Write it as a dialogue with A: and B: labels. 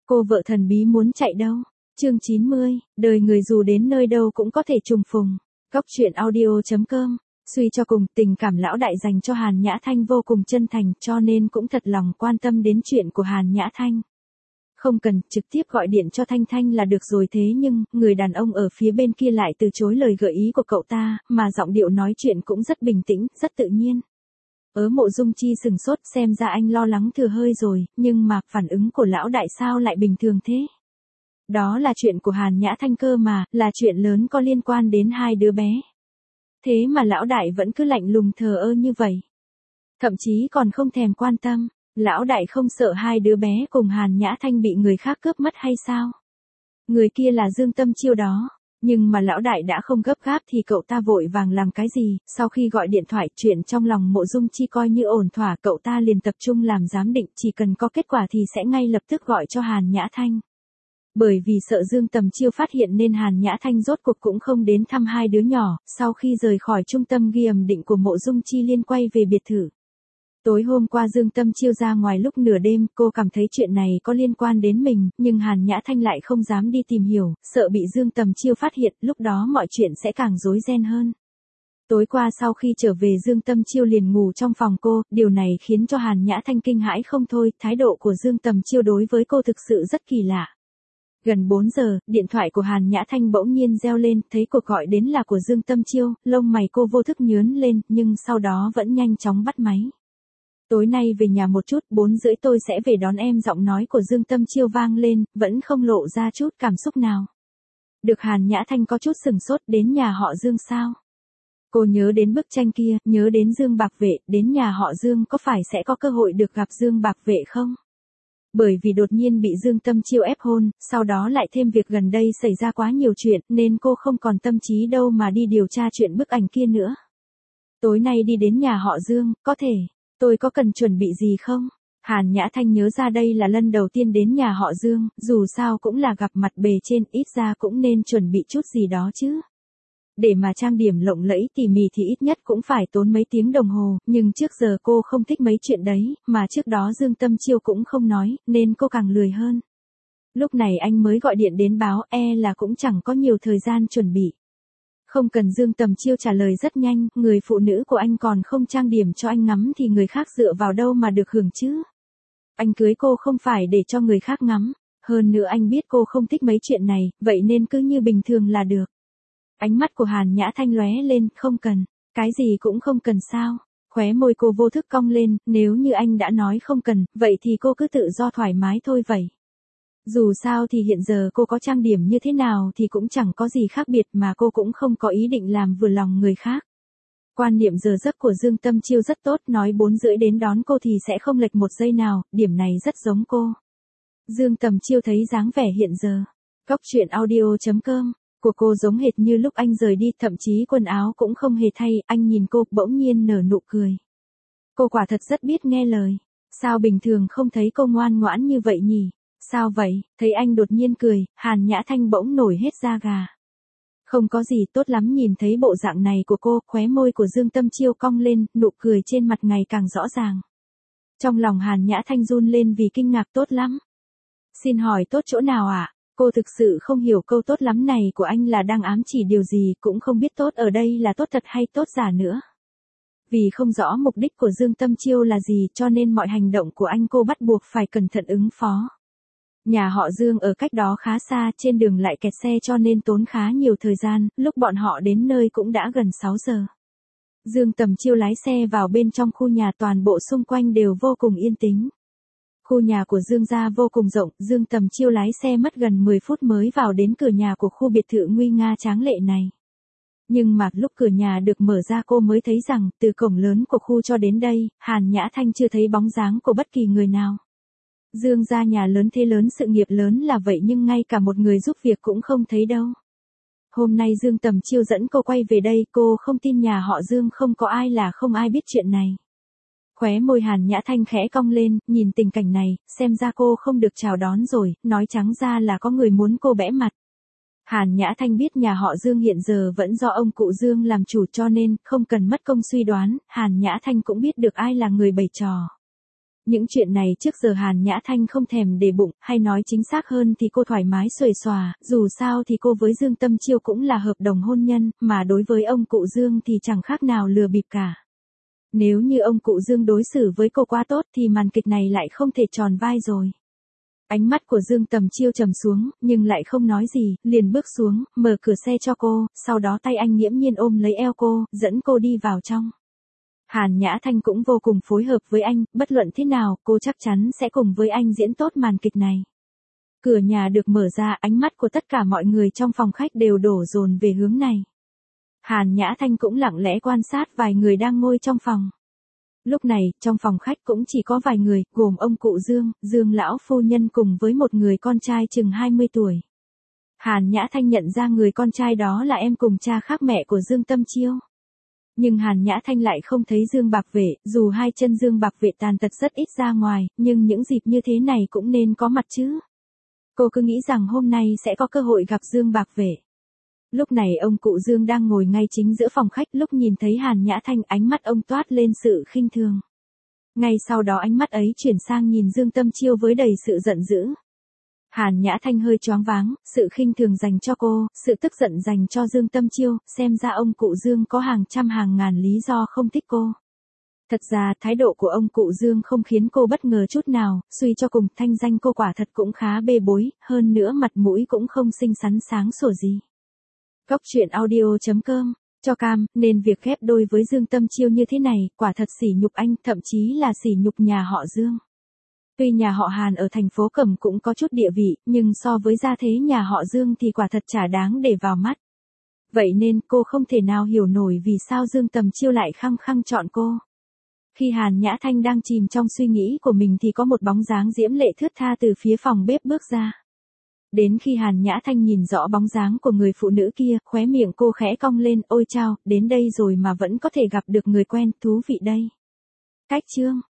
A: Cô vợ thần bí muốn chạy đâu? Chương 90, đời người dù đến nơi đâu cũng có thể trùng phùng. Góc truyện audio.com. Suy cho cùng, tình cảm lão đại dành cho Hàn Nhã Thanh vô cùng chân thành, cho nên cũng thật lòng quan tâm đến chuyện của Hàn Nhã Thanh. Không cần, trực tiếp gọi điện cho Thanh Thanh là được rồi, thế nhưng, người đàn ông ở phía bên kia lại từ chối lời gợi ý của cậu ta, mà giọng điệu nói chuyện cũng rất bình tĩnh, rất tự nhiên. Mộ Dung Chi sừng sốt, xem ra anh lo lắng thừa hơi rồi, nhưng mà phản ứng của lão đại sao lại bình thường thế? Đó là chuyện của Hàn Nhã Thanh cơ mà, là chuyện lớn có liên quan đến hai đứa bé. Thế mà lão đại vẫn cứ lạnh lùng thờ ơ như vậy. Thậm chí còn không thèm quan tâm, lão đại không sợ hai đứa bé cùng Hàn Nhã Thanh bị người khác cướp mất hay sao? Người kia là Dương Tâm Chiêu đó. Nhưng mà lão đại đã không gấp gáp thì cậu ta vội vàng làm cái gì, sau khi gọi điện thoại chuyện trong lòng Mộ Dung Chi coi như ổn thỏa, cậu ta liền tập trung làm giám định, chỉ cần có kết quả thì sẽ ngay lập tức gọi cho Hàn Nhã Thanh. Bởi vì sợ Dương Tầm Chiêu phát hiện nên Hàn Nhã Thanh rốt cuộc cũng không đến thăm hai đứa nhỏ, sau khi rời khỏi trung tâm ghi âm định của Mộ Dung Chi liên quay về biệt thự. Tối hôm qua Dương Tâm Chiêu ra ngoài lúc nửa đêm, cô cảm thấy chuyện này có liên quan đến mình, nhưng Hàn Nhã Thanh lại không dám đi tìm hiểu, sợ bị Dương Tầm Chiêu phát hiện, lúc đó mọi chuyện sẽ càng rối ren hơn. Tối qua sau khi trở về Dương Tâm Chiêu liền ngủ trong phòng cô, điều này khiến cho Hàn Nhã Thanh kinh hãi không thôi, thái độ của Dương Tầm Chiêu đối với cô thực sự rất kỳ lạ. Gần 4 giờ, điện thoại của Hàn Nhã Thanh bỗng nhiên reo lên, thấy cuộc gọi đến là của Dương Tâm Chiêu, lông mày cô vô thức nhướng lên, nhưng sau đó vẫn nhanh chóng bắt máy. Tối nay về nhà một chút, 4:30 tôi sẽ về đón em, giọng nói của Dương Tâm Chiêu vang lên, vẫn không lộ ra chút cảm xúc nào. Được. Hàn Nhã Thanh có chút sừng sốt, đến nhà họ Dương sao? Cô nhớ đến bức tranh kia, nhớ đến Dương Bạc Vệ, đến nhà họ Dương có phải sẽ có cơ hội được gặp Dương Bạc Vệ không? Bởi vì đột nhiên bị Dương Tâm Chiêu ép hôn, sau đó lại thêm việc gần đây xảy ra quá nhiều chuyện, nên cô không còn tâm trí đâu mà đi điều tra chuyện bức ảnh kia nữa. Tối nay đi đến nhà họ Dương, có thể. Tôi có cần chuẩn bị gì không? Hàn Nhã Thanh nhớ ra đây là lần đầu tiên đến nhà họ Dương, dù sao cũng là gặp mặt bề trên, ít ra cũng nên chuẩn bị chút gì đó chứ. Để mà trang điểm lộng lẫy tỉ mỉ thì ít nhất cũng phải tốn mấy tiếng đồng hồ, nhưng trước giờ cô không thích mấy chuyện đấy, mà trước đó Dương Tâm Chiêu cũng không nói, nên cô càng lười hơn. Lúc này anh mới gọi điện đến báo, là cũng chẳng có nhiều thời gian chuẩn bị. Không cần. Dương Tầm Chiêu trả lời rất nhanh, người phụ nữ của anh còn không trang điểm cho anh ngắm thì người khác dựa vào đâu mà được hưởng chứ. Anh cưới cô không phải để cho người khác ngắm, hơn nữa anh biết cô không thích mấy chuyện này, vậy nên cứ như bình thường là được. Ánh mắt của Hàn Nhã Thanh lóe lên, không cần, cái gì cũng không cần sao? Khóe môi cô vô thức cong lên, nếu như anh đã nói không cần, vậy thì cô cứ tự do thoải mái thôi vậy. Dù sao thì hiện giờ cô có trang điểm như thế nào thì cũng chẳng có gì khác biệt, mà cô cũng không có ý định làm vừa lòng người khác. Quan niệm giờ giấc của Dương Tâm Chiêu rất tốt, nói 4:30 đến đón cô thì sẽ không lệch một giây nào, điểm này rất giống cô. Dương Tầm Chiêu thấy dáng vẻ hiện giờ, góc truyện audio.com, của cô giống hệt như lúc anh rời đi, thậm chí quần áo cũng không hề thay, anh nhìn cô, bỗng nhiên nở nụ cười. Cô quả thật rất biết nghe lời, sao bình thường không thấy cô ngoan ngoãn như vậy nhỉ? Sao vậy? Thấy anh đột nhiên cười, Hàn Nhã Thanh bỗng nổi hết da gà. Không có gì, tốt lắm. Nhìn thấy bộ dạng này của cô, khóe môi của Dương Tâm Chiêu cong lên, nụ cười trên mặt ngày càng rõ ràng. Trong lòng Hàn Nhã Thanh run lên vì kinh ngạc. Tốt lắm? Xin hỏi tốt chỗ nào ạ? Cô thực sự không hiểu câu tốt lắm này của anh là đang ám chỉ điều gì, cũng không biết tốt ở đây là tốt thật hay tốt giả nữa. Vì không rõ mục đích của Dương Tâm Chiêu là gì cho nên mọi hành động của anh cô bắt buộc phải cẩn thận ứng phó. Nhà họ Dương ở cách đó khá xa, trên đường lại kẹt xe cho nên tốn khá nhiều thời gian, lúc bọn họ đến nơi cũng đã gần 6 giờ. Dương Tầm Chiêu lái xe vào bên trong khu nhà, toàn bộ xung quanh đều vô cùng yên tĩnh. Khu nhà của Dương gia vô cùng rộng, Dương Tầm Chiêu lái xe mất gần 10 phút mới vào đến cửa nhà của khu biệt thự nguy nga tráng lệ này. Nhưng mà lúc cửa nhà được mở ra cô mới thấy rằng, từ cổng lớn của khu cho đến đây, Hàn Nhã Thanh chưa thấy bóng dáng của bất kỳ người nào. Dương gia nhà lớn thế lớn, sự nghiệp lớn là vậy nhưng ngay cả một người giúp việc cũng không thấy đâu. Hôm nay Dương Tầm Chiêu dẫn cô quay về đây, cô không tin nhà họ Dương không có ai là không ai biết chuyện này. Khóe môi Hàn Nhã Thanh khẽ cong lên, nhìn tình cảnh này, xem ra cô không được chào đón rồi, nói trắng ra là có người muốn cô bẽ mặt. Hàn Nhã Thanh biết nhà họ Dương hiện giờ vẫn do ông cụ Dương làm chủ cho nên, không cần mất công suy đoán, Hàn Nhã Thanh cũng biết được ai là người bày trò. Những chuyện này trước giờ Hàn Nhã Thanh không thèm để bụng, hay nói chính xác hơn thì cô thoải mái xuề xòa, dù sao thì cô với Dương Tâm Chiêu cũng là hợp đồng hôn nhân, mà đối với ông cụ Dương thì chẳng khác nào lừa bịp cả. Nếu như ông cụ Dương đối xử với cô quá tốt thì màn kịch này lại không thể tròn vai rồi. Ánh mắt của Dương Tầm Chiêu trầm xuống, nhưng lại không nói gì, liền bước xuống, mở cửa xe cho cô, sau đó tay anh nghiễm nhiên ôm lấy eo cô, dẫn cô đi vào trong. Hàn Nhã Thanh cũng vô cùng phối hợp với anh, bất luận thế nào, cô chắc chắn sẽ cùng với anh diễn tốt màn kịch này. Cửa nhà được mở ra, ánh mắt của tất cả mọi người trong phòng khách đều đổ dồn về hướng này. Hàn Nhã Thanh cũng lặng lẽ quan sát vài người đang ngồi trong phòng. Lúc này, trong phòng khách cũng chỉ có vài người, gồm ông cụ Dương, Dương lão phu nhân cùng với một người con trai chừng 20 tuổi. Hàn Nhã Thanh nhận ra người con trai đó là em cùng cha khác mẹ của Dương Tâm Chiêu. Nhưng Hàn Nhã Thanh lại không thấy Dương Bạc Vệ, dù hai chân Dương Bạc Vệ tàn tật rất ít ra ngoài, nhưng những dịp như thế này cũng nên có mặt chứ. Cô cứ nghĩ rằng hôm nay sẽ có cơ hội gặp Dương Bạc Vệ. Lúc này ông cụ Dương đang ngồi ngay chính giữa phòng khách, lúc nhìn thấy Hàn Nhã Thanh ánh mắt ông toát lên sự khinh thường. Ngay sau đó ánh mắt ấy chuyển sang nhìn Dương Tâm Chiêu với đầy sự giận dữ. Hàn Nhã Thanh hơi choáng váng, sự khinh thường dành cho cô, sự tức giận dành cho Dương Tâm Chiêu, xem ra ông cụ Dương có hàng trăm hàng ngàn lý do không thích cô. Thật ra thái độ của ông cụ Dương không khiến cô bất ngờ chút nào, suy cho cùng thanh danh cô quả thật cũng khá bê bối, hơn nữa mặt mũi cũng không xinh xắn sáng sủa gì. Góc truyện audio.com, cho cam, nên việc ghép đôi với Dương Tâm Chiêu như thế này, quả thật sỉ nhục anh, thậm chí là sỉ nhục nhà họ Dương. Tuy nhà họ Hàn ở thành phố Cẩm cũng có chút địa vị, nhưng so với gia thế nhà họ Dương thì quả thật chả đáng để vào mắt. Vậy nên cô không thể nào hiểu nổi vì sao Dương Tầm Chiêu lại khăng khăng chọn cô. Khi Hàn Nhã Thanh đang chìm trong suy nghĩ của mình thì có một bóng dáng diễm lệ thướt tha từ phía phòng bếp bước ra. Đến khi Hàn Nhã Thanh nhìn rõ bóng dáng của người phụ nữ kia, khóe miệng cô khẽ cong lên, ôi chao, đến đây rồi mà vẫn có thể gặp được người quen, thú vị đây. Cách chương